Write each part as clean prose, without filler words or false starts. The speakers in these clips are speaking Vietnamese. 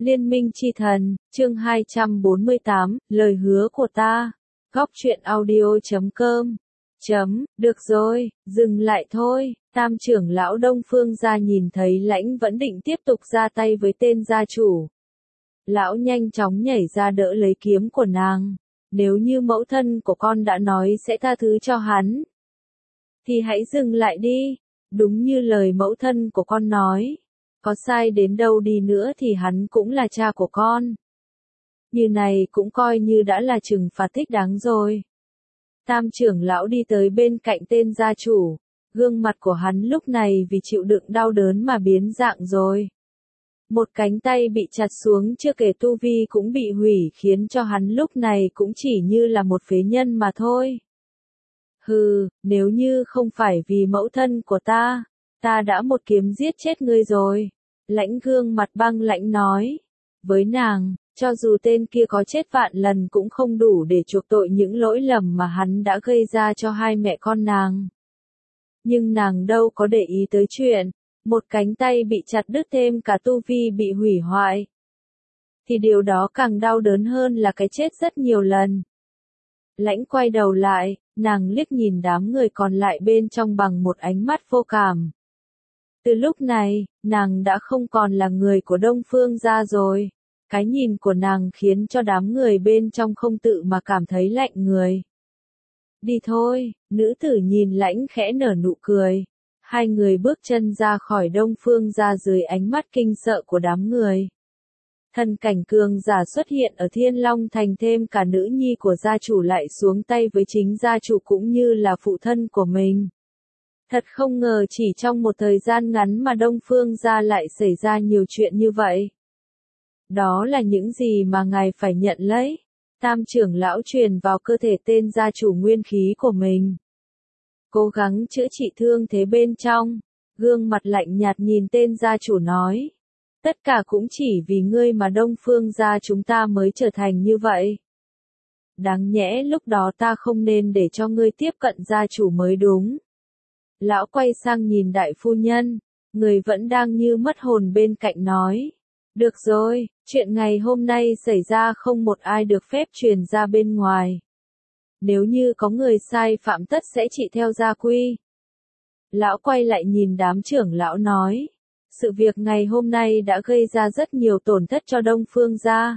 Liên minh chi thần, chương 248, lời hứa của ta. Góc truyện audio.com. Được rồi, dừng lại thôi. Tam trưởng lão Đông Phương gia nhìn thấy Lãnh vẫn định tiếp tục ra tay với tên gia chủ. Lão nhanh chóng nhảy ra đỡ lấy kiếm của nàng. Nếu như mẫu thân của con đã nói sẽ tha thứ cho hắn, thì hãy dừng lại đi. Đúng như lời mẫu thân của con nói. Có sai đến đâu đi nữa thì hắn cũng là cha của con. Như này cũng coi như đã là trừng phạt thích đáng rồi. Tam trưởng lão đi tới bên cạnh tên gia chủ. Gương mặt của hắn lúc này vì chịu đựng đau đớn mà biến dạng rồi. Một cánh tay bị chặt xuống chưa kể tu vi cũng bị hủy khiến cho hắn lúc này cũng chỉ như là một phế nhân mà thôi. Hừ, nếu như không phải vì mẫu thân của ta đã một kiếm giết chết ngươi rồi. Lãnh gương mặt băng lãnh nói. Với nàng, cho dù tên kia có chết vạn lần cũng không đủ để chuộc tội những lỗi lầm mà hắn đã gây ra cho hai mẹ con nàng. Nhưng nàng đâu có để ý tới chuyện, một cánh tay bị chặt đứt thêm cả tu vi bị hủy hoại. Thì điều đó càng đau đớn hơn là cái chết rất nhiều lần. Lãnh quay đầu lại, nàng liếc nhìn đám người còn lại bên trong bằng một ánh mắt vô cảm. Từ lúc này, nàng đã không còn là người của Đông Phương gia rồi. Cái nhìn của nàng khiến cho đám người bên trong không tự mà cảm thấy lạnh người. Đi thôi, nữ tử nhìn Lãnh khẽ nở nụ cười. Hai người bước chân ra khỏi Đông Phương gia dưới ánh mắt kinh sợ của đám người. Thần cảnh cường giả xuất hiện ở Thiên Long Thành, thêm cả nữ nhi của gia chủ lại xuống tay với chính gia chủ cũng như là phụ thân của mình. Thật không ngờ chỉ trong một thời gian ngắn mà Đông Phương gia lại xảy ra nhiều chuyện như vậy. Đó là những gì mà ngài phải nhận lấy. Tam trưởng lão truyền vào cơ thể tên gia chủ nguyên khí của mình. Cố gắng chữa trị thương thế bên trong. Gương mặt lạnh nhạt nhìn tên gia chủ nói. Tất cả cũng chỉ vì ngươi mà Đông Phương gia chúng ta mới trở thành như vậy. Đáng nhẽ lúc đó ta không nên để cho ngươi tiếp cận gia chủ mới đúng. Lão quay sang nhìn đại phu nhân, người vẫn đang như mất hồn bên cạnh nói. Được rồi, chuyện ngày hôm nay xảy ra không một ai được phép truyền ra bên ngoài. Nếu như có người sai phạm tất sẽ trị theo gia quy. Lão quay lại nhìn đám trưởng lão nói. Sự việc ngày hôm nay đã gây ra rất nhiều tổn thất cho Đông Phương gia.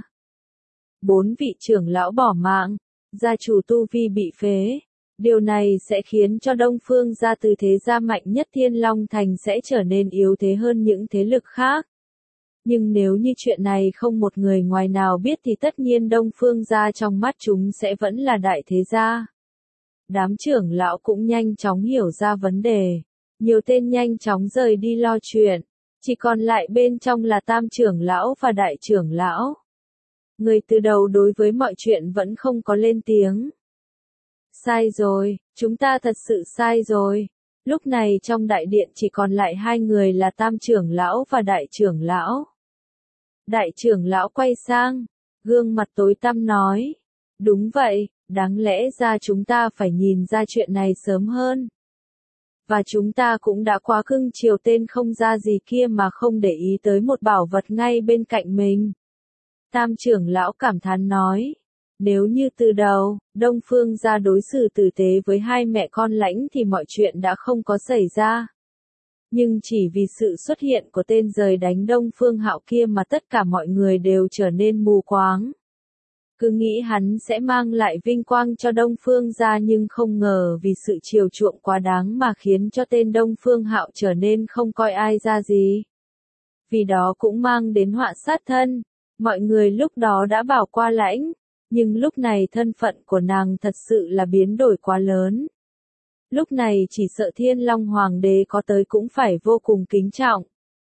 4 vị trưởng lão bỏ mạng, gia chủ tu vi bị phế. Điều này sẽ khiến cho Đông Phương gia từ thế gia mạnh nhất Thiên Long Thành sẽ trở nên yếu thế hơn những thế lực khác. Nhưng nếu như chuyện này không một người ngoài nào biết thì tất nhiên Đông Phương gia trong mắt chúng sẽ vẫn là đại thế gia. Đám trưởng lão cũng nhanh chóng hiểu ra vấn đề. Nhiều tên nhanh chóng rời đi lo chuyện. Chỉ còn lại bên trong là tam trưởng lão và đại trưởng lão. Người từ đầu đối với mọi chuyện vẫn không có lên tiếng. Sai rồi, chúng ta thật sự sai rồi. Lúc này trong đại điện chỉ còn lại hai người là tam trưởng lão và đại trưởng lão. Đại trưởng lão quay sang, gương mặt tối tăm nói. Đúng vậy, đáng lẽ ra chúng ta phải nhìn ra chuyện này sớm hơn. Và chúng ta cũng đã quá cưng chiều tên không ra gì kia mà không để ý tới một bảo vật ngay bên cạnh mình. Tam trưởng lão cảm thán nói. Nếu như từ đầu, Đông Phương gia đối xử tử tế với hai mẹ con Lãnh thì mọi chuyện đã không có xảy ra. Nhưng chỉ vì sự xuất hiện của tên giời đánh Đông Phương Hạo kia mà tất cả mọi người đều trở nên mù quáng. Cứ nghĩ hắn sẽ mang lại vinh quang cho Đông Phương gia nhưng không ngờ vì sự chiều chuộng quá đáng mà khiến cho tên Đông Phương Hạo trở nên không coi ai ra gì. Vì đó cũng mang đến họa sát thân. Mọi người lúc đó đã bảo qua Lãnh. Nhưng lúc này thân phận của nàng thật sự là biến đổi quá lớn. Lúc này chỉ sợ Thiên Long Hoàng đế có tới cũng phải vô cùng kính trọng.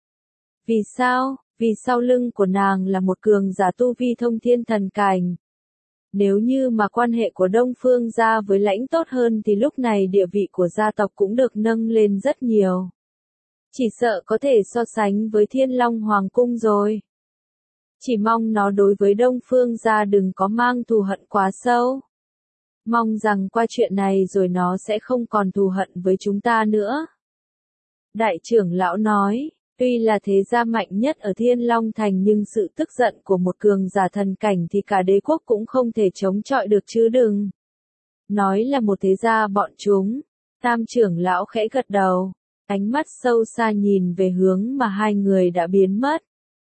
Vì sao? Vì sau lưng của nàng là một cường giả tu vi thông thiên thần cảnh. Nếu như mà quan hệ của Đông Phương gia với Lãnh tốt hơn thì lúc này địa vị của gia tộc cũng được nâng lên rất nhiều. Chỉ sợ có thể so sánh với Thiên Long Hoàng cung rồi. Chỉ mong nó đối với Đông Phương gia đừng có mang thù hận quá sâu. Mong rằng qua chuyện này rồi nó sẽ không còn thù hận với chúng ta nữa. Đại trưởng lão nói, Tuy là thế gia mạnh nhất ở Thiên Long Thành nhưng sự tức giận của một cường giả thần cảnh thì cả đế quốc cũng không thể chống chọi được chứ đừng. Nói là một thế gia bọn chúng. Tam trưởng lão khẽ gật đầu, ánh mắt sâu xa nhìn về hướng mà hai người đã biến mất.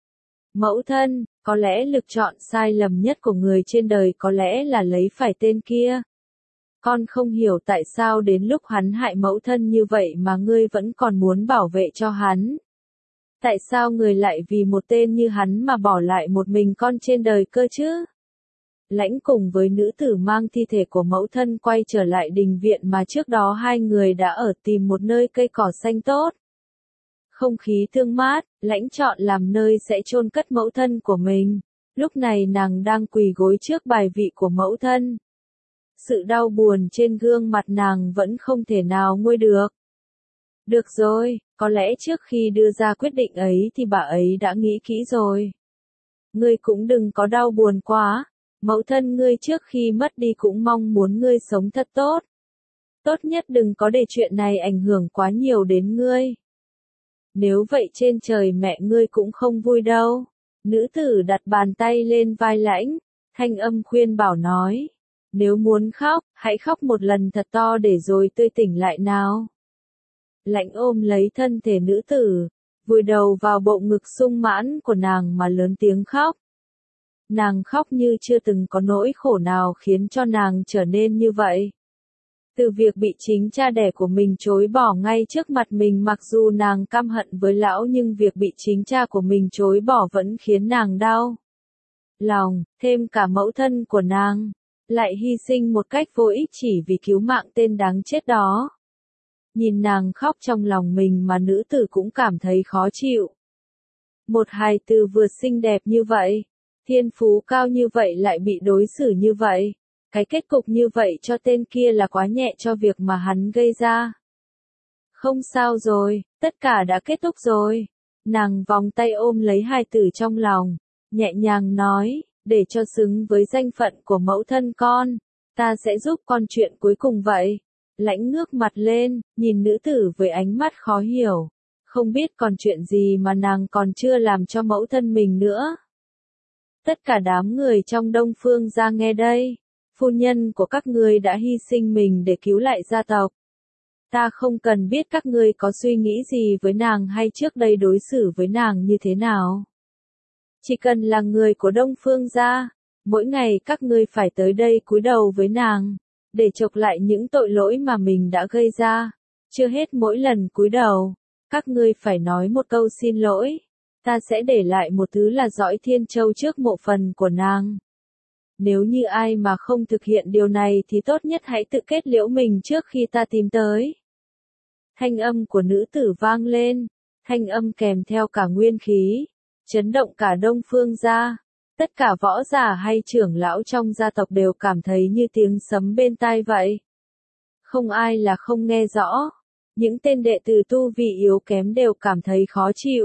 Mẫu thân, có lẽ lựa chọn sai lầm nhất của người trên đời có lẽ là lấy phải tên kia. Con không hiểu tại sao đến lúc hắn hại mẫu thân như vậy mà ngươi vẫn còn muốn bảo vệ cho hắn. Tại sao người lại vì một tên như hắn mà bỏ lại một mình con trên đời cơ chứ? Lãnh cùng với nữ tử mang thi thể của mẫu thân quay trở lại đình viện mà trước đó hai người đã ở tìm một nơi cây cỏ xanh tốt. Không khí tươi mát, Lãnh chọn làm nơi sẽ chôn cất mẫu thân của mình. Lúc này nàng đang quỳ gối trước bài vị của mẫu thân. Sự đau buồn trên gương mặt nàng vẫn không thể nào nguôi được. Được rồi, có lẽ trước khi đưa ra quyết định ấy thì bà ấy đã nghĩ kỹ rồi. Ngươi cũng đừng có đau buồn quá, mẫu thân ngươi trước khi mất đi cũng mong muốn ngươi sống thật tốt. Tốt nhất đừng có để chuyện này ảnh hưởng quá nhiều đến ngươi. Nếu vậy trên trời mẹ ngươi cũng không vui đâu. Nữ tử đặt bàn tay lên vai Lãnh, thanh âm khuyên bảo nói. Nếu muốn khóc, hãy khóc một lần thật to để rồi tươi tỉnh lại nào. Lãnh ôm lấy thân thể nữ tử, vùi đầu vào bộ ngực sung mãn của nàng mà lớn tiếng khóc. Nàng khóc như chưa từng có nỗi khổ nào khiến cho nàng trở nên như vậy. Từ việc bị chính cha đẻ của mình chối bỏ ngay trước mặt mình, mặc dù nàng căm hận với lão nhưng việc bị chính cha của mình chối bỏ vẫn khiến nàng đau lòng, thêm cả mẫu thân của nàng lại hy sinh một cách vô ích chỉ vì cứu mạng tên đáng chết đó. Nhìn nàng khóc trong lòng mình mà nữ tử cũng cảm thấy khó chịu. Một hài tử vừa xinh đẹp như vậy, thiên phú cao như vậy lại bị đối xử như vậy. Cái kết cục như vậy cho tên kia là quá nhẹ cho việc mà hắn gây ra. Không sao rồi, tất cả đã kết thúc rồi. Nàng vòng tay ôm lấy hài tử trong lòng, nhẹ nhàng nói, để cho xứng với danh phận của mẫu thân con, ta sẽ giúp con chuyện cuối cùng vậy. Lãnh ngước mặt lên, nhìn nữ tử với ánh mắt khó hiểu. Không biết còn chuyện gì mà nàng còn chưa làm cho mẫu thân mình nữa. Tất cả đám người trong Đông Phương gia nghe đây. Phu nhân của các ngươi đã hy sinh mình để cứu lại gia tộc. Ta không cần biết các ngươi có suy nghĩ gì với nàng hay trước đây đối xử với nàng như thế nào. Chỉ cần là người của Đông Phương gia, mỗi ngày các ngươi phải tới đây cúi đầu với nàng, để chộc lại những tội lỗi mà mình đã gây ra. Chưa hết mỗi lần cúi đầu, các ngươi phải nói một câu xin lỗi. Ta sẽ để lại một thứ là dõi thiên châu trước mộ phần của nàng. Nếu như ai mà không thực hiện điều này thì tốt nhất hãy tự kết liễu mình trước khi ta tìm tới. Thanh âm của nữ tử vang lên, thanh âm kèm theo cả nguyên khí, chấn động cả Đông Phương gia. Tất cả võ giả hay trưởng lão trong gia tộc đều cảm thấy như tiếng sấm bên tai vậy. Không ai là không nghe rõ. Những tên đệ tử tu vi yếu kém đều cảm thấy khó chịu.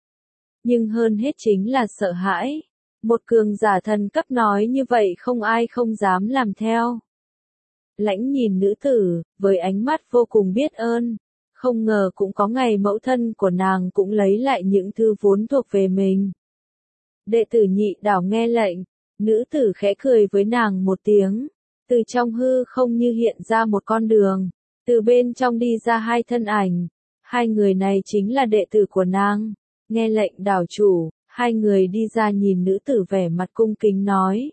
Nhưng hơn hết chính là sợ hãi. Một cường giả thần cấp nói như vậy không ai không dám làm theo. Lãnh nhìn nữ tử, với ánh mắt vô cùng biết ơn. Không ngờ cũng có ngày mẫu thân của nàng cũng lấy lại những thứ vốn thuộc về mình. Đệ tử Nhị Đảo nghe lệnh, nữ tử khẽ cười với nàng một tiếng. Từ trong hư không như hiện ra một con đường, từ bên trong đi ra hai thân ảnh. Hai người này chính là đệ tử của nàng. Nghe lệnh đảo chủ, hai người đi ra nhìn nữ tử vẻ mặt cung kính nói.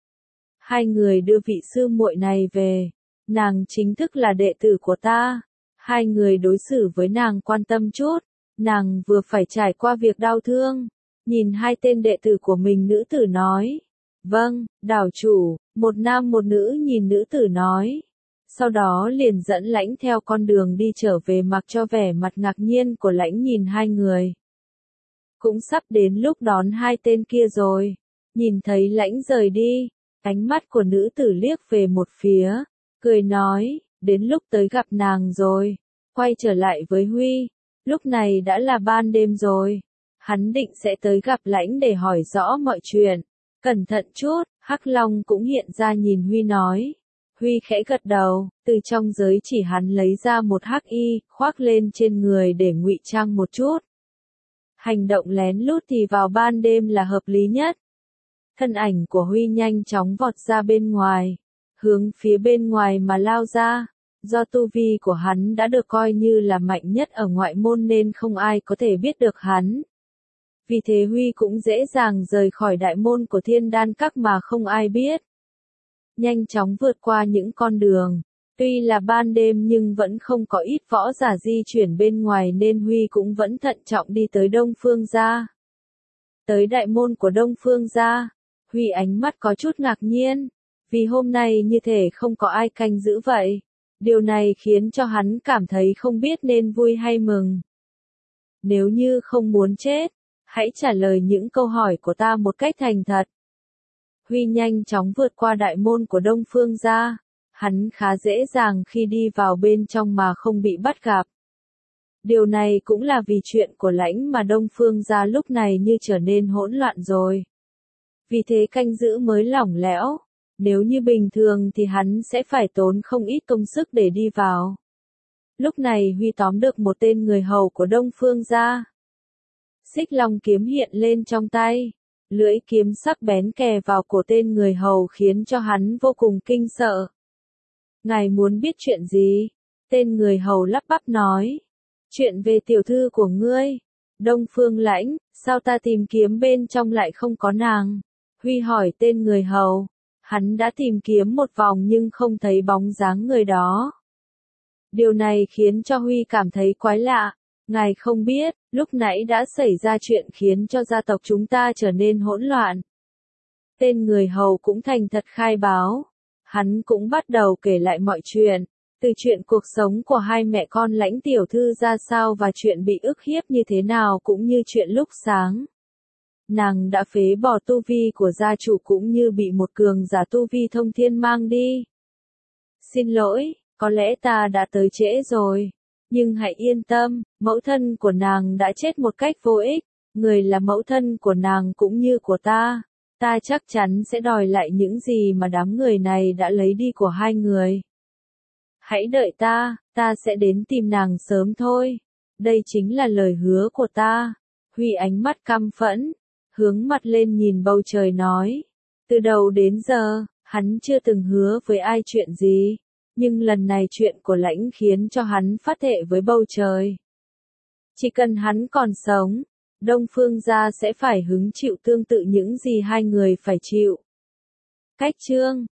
Hai người đưa vị sư muội này về, nàng chính thức là đệ tử của ta. Hai người đối xử với nàng quan tâm chút, nàng vừa phải trải qua việc đau thương. Nhìn hai tên đệ tử của mình, nữ tử nói. Vâng, đảo chủ, một nam một nữ nhìn nữ tử nói. Sau đó liền dẫn Lãnh theo con đường đi trở về, mặc cho vẻ mặt ngạc nhiên của Lãnh nhìn hai người. Cũng sắp đến lúc đón hai tên kia rồi. Nhìn thấy Lãnh rời đi, ánh mắt của nữ tử liếc về một phía, cười nói, đến lúc tới gặp nàng rồi. Quay trở lại với Huy, lúc này đã là ban đêm rồi. Hắn định sẽ tới gặp Lãnh để hỏi rõ mọi chuyện. Cẩn thận chút, Hắc Long cũng hiện ra nhìn Huy nói. Huy khẽ gật đầu, từ trong giới chỉ hắn lấy ra một hắc y, khoác lên trên người để ngụy trang một chút. Hành động lén lút thì vào ban đêm là hợp lý nhất. Thân ảnh của Huy nhanh chóng vọt ra bên ngoài, hướng phía bên ngoài mà lao ra. Do tu vi của hắn đã được coi như là mạnh nhất ở ngoại môn nên không ai có thể biết được hắn. Vì thế Huy cũng dễ dàng rời khỏi đại môn của Thiên Đan Các mà không ai biết. Nhanh chóng vượt qua những con đường. Tuy là ban đêm nhưng vẫn không có ít võ giả di chuyển bên ngoài nên Huy cũng vẫn thận trọng đi tới Đông Phương Gia. Tới đại môn của Đông Phương Gia, Huy ánh mắt có chút ngạc nhiên, vì hôm nay như thể không có ai canh giữ vậy. Điều này khiến cho hắn cảm thấy không biết nên vui hay mừng. Nếu như không muốn chết, hãy trả lời những câu hỏi của ta một cách thành thật. Huy nhanh chóng vượt qua đại môn của Đông Phương Gia. Hắn khá dễ dàng khi đi vào bên trong mà không bị bắt gặp. Điều này cũng là vì chuyện của Lãnh mà Đông Phương Gia lúc này như trở nên hỗn loạn rồi. Vì thế canh giữ mới lỏng lẽo. Nếu như bình thường thì hắn sẽ phải tốn không ít công sức để đi vào. Lúc này Huy tóm được một tên người hầu của Đông Phương Gia. Xích long kiếm hiện lên trong tay. Lưỡi kiếm sắc bén kề vào cổ tên người hầu khiến cho hắn vô cùng kinh sợ. Ngài muốn biết chuyện gì? Tên người hầu lắp bắp nói. Chuyện về tiểu thư của ngươi. Đông Phương Lãnh, sao ta tìm kiếm bên trong lại không có nàng? Huy hỏi tên người hầu. Hắn đã tìm kiếm một vòng nhưng không thấy bóng dáng người đó. Điều này khiến cho Huy cảm thấy quái lạ. Ngài không biết, lúc nãy đã xảy ra chuyện khiến cho gia tộc chúng ta trở nên hỗn loạn. Tên người hầu cũng thành thật khai báo. Hắn cũng bắt đầu kể lại mọi chuyện, từ chuyện cuộc sống của hai mẹ con Lãnh tiểu thư ra sao và chuyện bị ức hiếp như thế nào cũng như chuyện lúc sáng. Nàng đã phế bỏ tu vi của gia chủ cũng như bị một cường giả tu vi thông thiên mang đi. Xin lỗi, có lẽ ta đã tới trễ rồi. Nhưng hãy yên tâm, mẫu thân của nàng đã chết một cách vô ích. Người là mẫu thân của nàng cũng như của ta. Ta chắc chắn sẽ đòi lại những gì mà đám người này đã lấy đi của hai người. Hãy đợi ta sẽ đến tìm nàng sớm thôi. Đây chính là lời hứa của ta. Huy ánh mắt căm phẫn, hướng mặt lên nhìn bầu trời nói. Từ đầu đến giờ, hắn chưa từng hứa với ai chuyện gì. Nhưng lần này chuyện của Lãnh khiến cho hắn phát thệ với bầu trời. Chỉ cần hắn còn sống, Đông Phương Gia sẽ phải hứng chịu tương tự những gì hai người phải chịu. Cách chương